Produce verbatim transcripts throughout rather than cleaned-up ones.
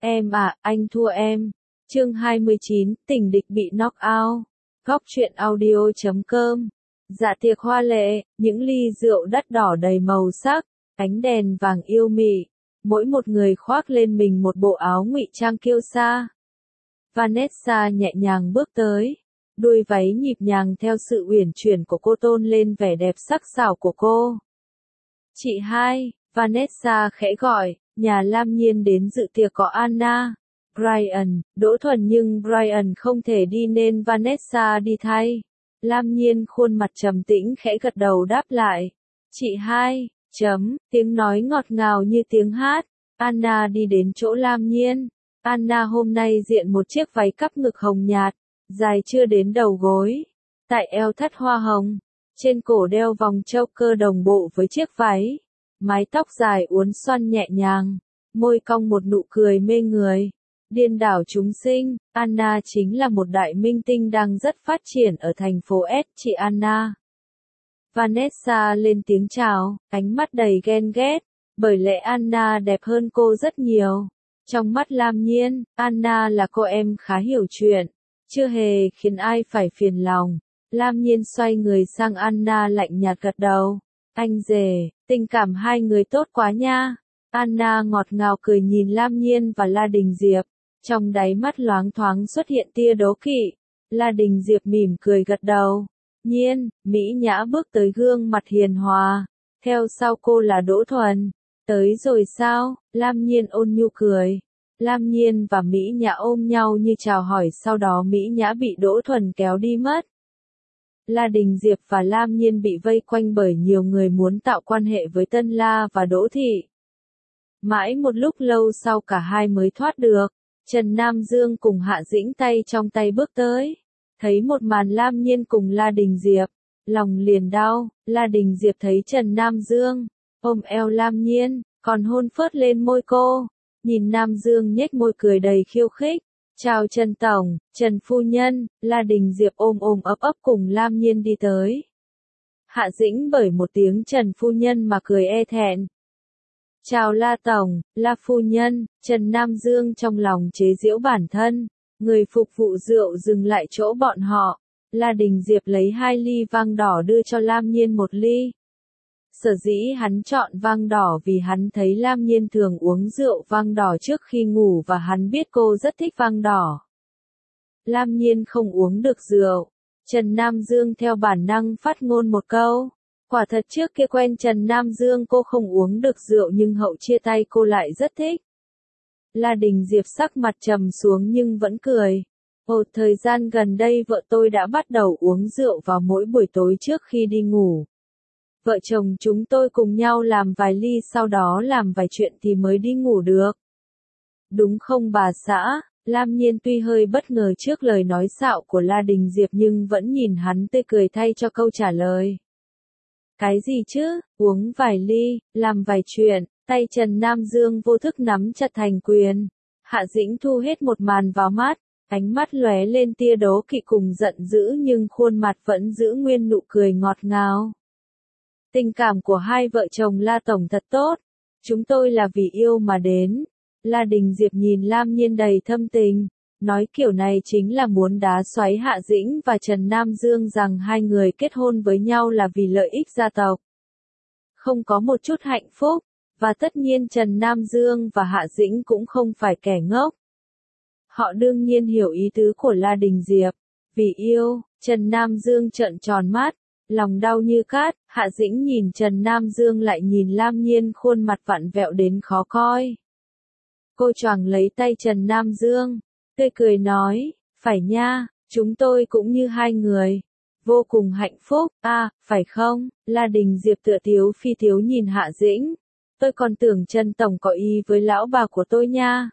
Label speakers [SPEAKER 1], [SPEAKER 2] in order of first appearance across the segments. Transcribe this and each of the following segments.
[SPEAKER 1] Em à, anh thua em. Chương hai mươi chín, tình địch bị knock out. Góc truyện audio chấm com. Dạ tiệc hoa lệ, những ly rượu đắt đỏ đầy màu sắc, ánh đèn vàng yêu mị. Mỗi một người khoác lên mình một bộ áo ngụy trang kiêu sa. Vanessa nhẹ nhàng bước tới. Đuôi váy nhịp nhàng theo sự uyển chuyển của cô tôn lên vẻ đẹp sắc sảo của cô. Chị hai, Vanessa khẽ gọi, nhà Lam Nhiên đến dự tiệc có Anna, Brian, Đỗ Thuần nhưng Brian không thể đi nên Vanessa đi thay. Lam Nhiên khuôn mặt trầm tĩnh khẽ gật đầu đáp lại. Chị hai, chấm, tiếng nói ngọt ngào như tiếng hát. Anna đi đến chỗ Lam Nhiên. Anna hôm nay diện một chiếc váy cắp ngực hồng nhạt, dài chưa đến đầu gối. Tại eo thắt hoa hồng, trên cổ đeo vòng choker đồng bộ với chiếc váy. Mái tóc dài uốn xoăn nhẹ nhàng, môi cong một nụ cười mê người. Điên đảo chúng sinh, Anna chính là một đại minh tinh đang rất phát triển ở thành phố S. Chị Anna. Vanessa lên tiếng chào, ánh mắt đầy ghen ghét, bởi lẽ Anna đẹp hơn cô rất nhiều. Trong mắt Lam Nhiên, Anna là cô em khá hiểu chuyện, chưa hề khiến ai phải phiền lòng. Lam Nhiên xoay người sang Anna lạnh nhạt gật đầu. Anh rể, tình cảm hai người tốt quá nha. Anna ngọt ngào cười nhìn Lam Nhiên và La Đình Diệp. Trong đáy mắt loáng thoáng xuất hiện tia đố kỵ. La Đình Diệp mỉm cười gật đầu. Nhiên, Mỹ Nhã bước tới gương mặt hiền hòa. Theo sau cô là Đỗ Thuần. Tới rồi sao? Lam Nhiên ôn nhu cười. Lam Nhiên và Mỹ Nhã ôm nhau như chào hỏi, sau đó Mỹ Nhã bị Đỗ Thuần kéo đi mất. La Đình Diệp và Lam Nhiên bị vây quanh bởi nhiều người muốn tạo quan hệ với Tân La và Đỗ Thị. Mãi một lúc lâu sau cả hai mới thoát được. Trần Nam Dương cùng Hạ Dĩnh tay trong tay bước tới. Thấy một màn Lam Nhiên cùng La Đình Diệp, lòng liền đau. La Đình Diệp thấy Trần Nam Dương ôm eo Lam Nhiên, còn hôn phớt lên môi cô. Nhìn Nam Dương nhếch môi cười đầy khiêu khích. Chào Trần Tổng, Trần Phu Nhân. La Đình Diệp ôm ôm ấp ấp cùng Lam Nhiên đi tới. Hạ Dĩnh bởi một tiếng Trần Phu Nhân mà cười e thẹn. Chào La Tổng, La Phu Nhân. Trần Nam Dương trong lòng chế giễu bản thân. Người phục vụ rượu dừng lại chỗ bọn họ. La Đình Diệp lấy hai ly vang đỏ đưa cho Lam Nhiên một ly. Sở dĩ hắn chọn vang đỏ vì hắn thấy Lam Nhiên thường uống rượu vang đỏ trước khi ngủ và hắn biết cô rất thích vang đỏ. Lam Nhiên không uống được rượu. Trần Nam Dương theo bản năng phát ngôn một câu. Quả thật trước kia quen Trần Nam Dương cô không uống được rượu nhưng hậu chia tay cô lại rất thích. La Đình Diệp sắc mặt trầm xuống nhưng vẫn cười. Ồ, thời gian gần đây vợ tôi đã bắt đầu uống rượu vào mỗi buổi tối trước khi đi ngủ. Vợ chồng chúng tôi cùng nhau làm vài ly sau đó làm vài chuyện thì mới đi ngủ được. Đúng không bà xã? Lam Nhiên tuy hơi bất ngờ trước lời nói xạo của La Đình Diệp nhưng vẫn nhìn hắn tươi cười thay cho câu trả lời. Cái gì chứ, uống vài ly, làm vài chuyện, tay Trần Nam Dương vô thức nắm chặt thành quyền. Hạ Dĩnh thu hết một màn vào mắt, ánh mắt lóe lên tia đố kỵ cùng giận dữ nhưng khuôn mặt vẫn giữ nguyên nụ cười ngọt ngào. Tình cảm của hai vợ chồng La Tổng thật tốt. Chúng tôi là vì yêu mà đến. La Đình Diệp nhìn Lam Nhiên đầy thâm tình. Nói kiểu này chính là muốn đá xoáy Hạ Dĩnh và Trần Nam Dương rằng hai người kết hôn với nhau là vì lợi ích gia tộc. Không có một chút hạnh phúc. Và tất nhiên Trần Nam Dương và Hạ Dĩnh cũng không phải kẻ ngốc. Họ đương nhiên hiểu ý tứ của La Đình Diệp. Vì yêu, Trần Nam Dương trợn tròn mắt. Lòng đau như cát, Hạ Dĩnh nhìn Trần Nam Dương lại nhìn Lam Nhiên khuôn mặt vặn vẹo đến khó coi. Cô choàng lấy tay Trần Nam Dương, tươi cười nói, phải nha, chúng tôi cũng như hai người. Vô cùng hạnh phúc, à, phải không? La Đình Diệp tựa tiếu phi tiếu nhìn Hạ Dĩnh. Tôi còn tưởng Trần Tổng có ý với lão bà của tôi nha.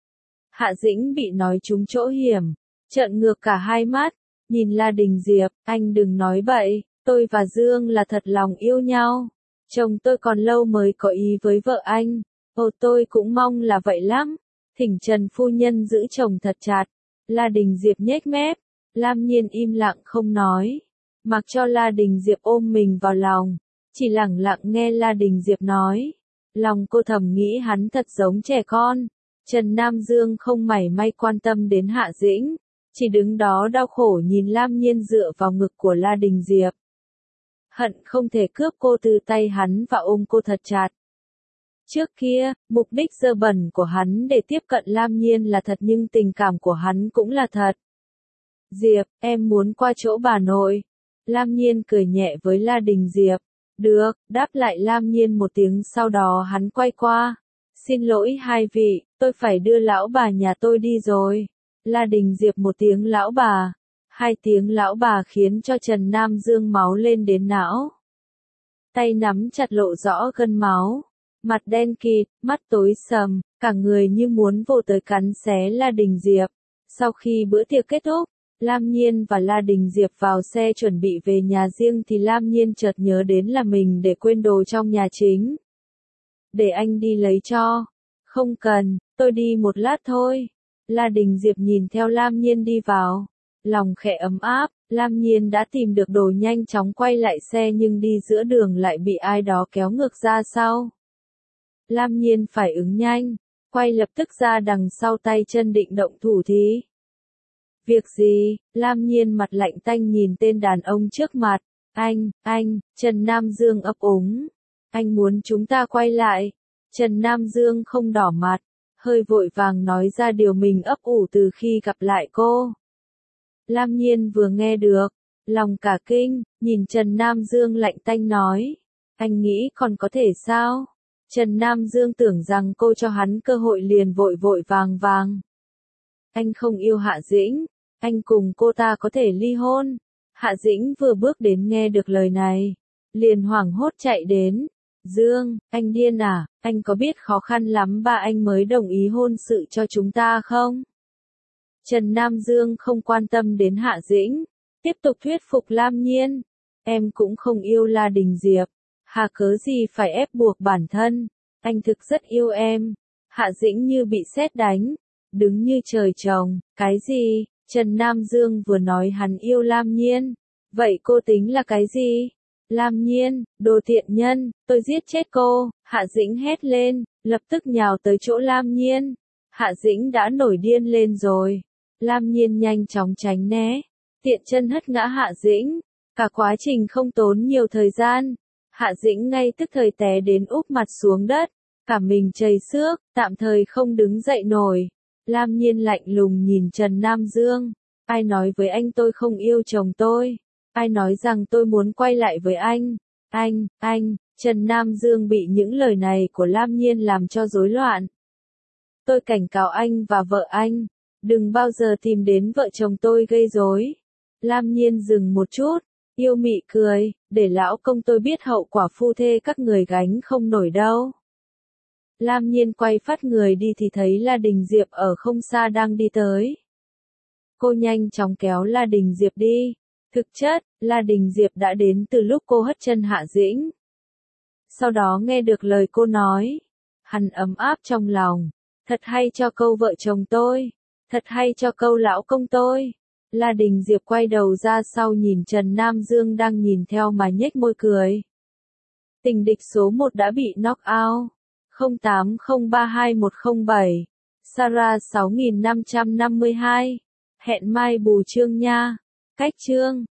[SPEAKER 1] Hạ Dĩnh bị nói trúng chỗ hiểm, trợn ngược cả hai mắt, nhìn La Đình Diệp, anh đừng nói bậy. Tôi và Dương là thật lòng yêu nhau. Chồng tôi còn lâu mới có ý với vợ anh. Ồ, tôi cũng mong là vậy lắm. Thỉnh Trần Phu Nhân giữ chồng thật chặt. La Đình Diệp nhếch mép. Lam Nhiên im lặng không nói. Mặc cho La Đình Diệp ôm mình vào lòng. Chỉ lặng lặng nghe La Đình Diệp nói. Lòng cô thầm nghĩ hắn thật giống trẻ con. Trần Nam Dương không mảy may quan tâm đến Hạ Dĩnh, chỉ đứng đó đau khổ nhìn Lam Nhiên dựa vào ngực của La Đình Diệp. Hận không thể cướp cô từ tay hắn và ôm cô thật chặt. Trước kia, mục đích dơ bẩn của hắn để tiếp cận Lam Nhiên là thật nhưng tình cảm của hắn cũng là thật. Diệp, em muốn qua chỗ bà nội. Lam Nhiên cười nhẹ với La Đình Diệp. Được, đáp lại Lam Nhiên một tiếng sau đó hắn quay qua. Xin lỗi hai vị, tôi phải đưa lão bà nhà tôi đi rồi. La Đình Diệp một tiếng lão bà. Hai tiếng lão bà khiến cho Trần Nam Dương máu lên đến não. Tay nắm chặt lộ rõ gân máu. Mặt đen kịt, mắt tối sầm, cả người như muốn vồ tới cắn xé La Đình Diệp. Sau khi bữa tiệc kết thúc, Lam Nhiên và La Đình Diệp vào xe chuẩn bị về nhà riêng thì Lam Nhiên chợt nhớ đến là mình để quên đồ trong nhà chính. Để anh đi lấy cho. Không cần, tôi đi một lát thôi. La Đình Diệp nhìn theo Lam Nhiên đi vào. Lòng khẽ ấm áp, Lam Nhiên đã tìm được đồ nhanh chóng quay lại xe nhưng đi giữa đường lại bị ai đó kéo ngược ra sau. Lam Nhiên phải ứng nhanh, quay lập tức ra đằng sau tay chân định động thủ thí. Việc gì? Lam Nhiên mặt lạnh tanh nhìn tên đàn ông trước mặt. Anh, anh, Trần Nam Dương ấp úng. Anh muốn chúng ta quay lại. Trần Nam Dương không đỏ mặt, hơi vội vàng nói ra điều mình ấp ủ từ khi gặp lại cô. Lam Nhiên vừa nghe được, lòng cả kinh, nhìn Trần Nam Dương lạnh tanh nói. Anh nghĩ còn có thể sao? Trần Nam Dương tưởng rằng cô cho hắn cơ hội liền vội vội vàng vàng. Anh không yêu Hạ Dĩnh, anh cùng cô ta có thể ly hôn. Hạ Dĩnh vừa bước đến nghe được lời này, liền hoảng hốt chạy đến. Dương, anh điên à, anh có biết khó khăn lắm ba anh mới đồng ý hôn sự cho chúng ta không? Trần Nam Dương không quan tâm đến Hạ Dĩnh, tiếp tục thuyết phục Lam Nhiên. Em cũng không yêu La Đình Diệp, hà cớ gì phải ép buộc bản thân, anh thực rất yêu em. Hạ Dĩnh như bị sét đánh, đứng như trời trồng, cái gì? Trần Nam Dương vừa nói hắn yêu Lam Nhiên, vậy cô tính là cái gì? Lam Nhiên, đồ tiện nhân, tôi giết chết cô. Hạ Dĩnh hét lên, lập tức nhào tới chỗ Lam Nhiên. Hạ Dĩnh đã nổi điên lên rồi. Lam Nhiên nhanh chóng tránh né, tiện chân hất ngã Hạ Dĩnh. Cả quá trình không tốn nhiều thời gian, Hạ Dĩnh ngay tức thời té đến úp mặt xuống đất, cả mình chảy xước, tạm thời không đứng dậy nổi. Lam Nhiên lạnh lùng nhìn Trần Nam Dương. Ai nói với anh tôi không yêu chồng tôi? Ai nói rằng tôi muốn quay lại với anh? Anh, anh, Trần Nam Dương bị những lời này của Lam Nhiên làm cho rối loạn. Tôi cảnh cáo anh và vợ anh, đừng bao giờ tìm đến vợ chồng tôi gây rối. Lam Nhiên dừng một chút, yêu mị cười, để lão công tôi biết hậu quả phu thê các người gánh không nổi đâu. Lam Nhiên quay phát người đi thì thấy La Đình Diệp ở không xa đang đi tới. Cô nhanh chóng kéo La Đình Diệp đi. Thực chất, La Đình Diệp đã đến từ lúc cô hất chân Hạ Dĩnh. Sau đó nghe được lời cô nói, hắn ấm áp trong lòng. Thật hay cho câu vợ chồng tôi. Thật hay cho câu lão công tôi. La Đình Diệp quay đầu ra sau nhìn Trần Nam Dương đang nhìn theo mà nhếch môi cười. Tình địch số một đã bị knock out. không tám không ba hai một không bảy. Sarah sáu nghìn năm trăm năm mươi hai. Hẹn mai bù chương nha. Cách chương.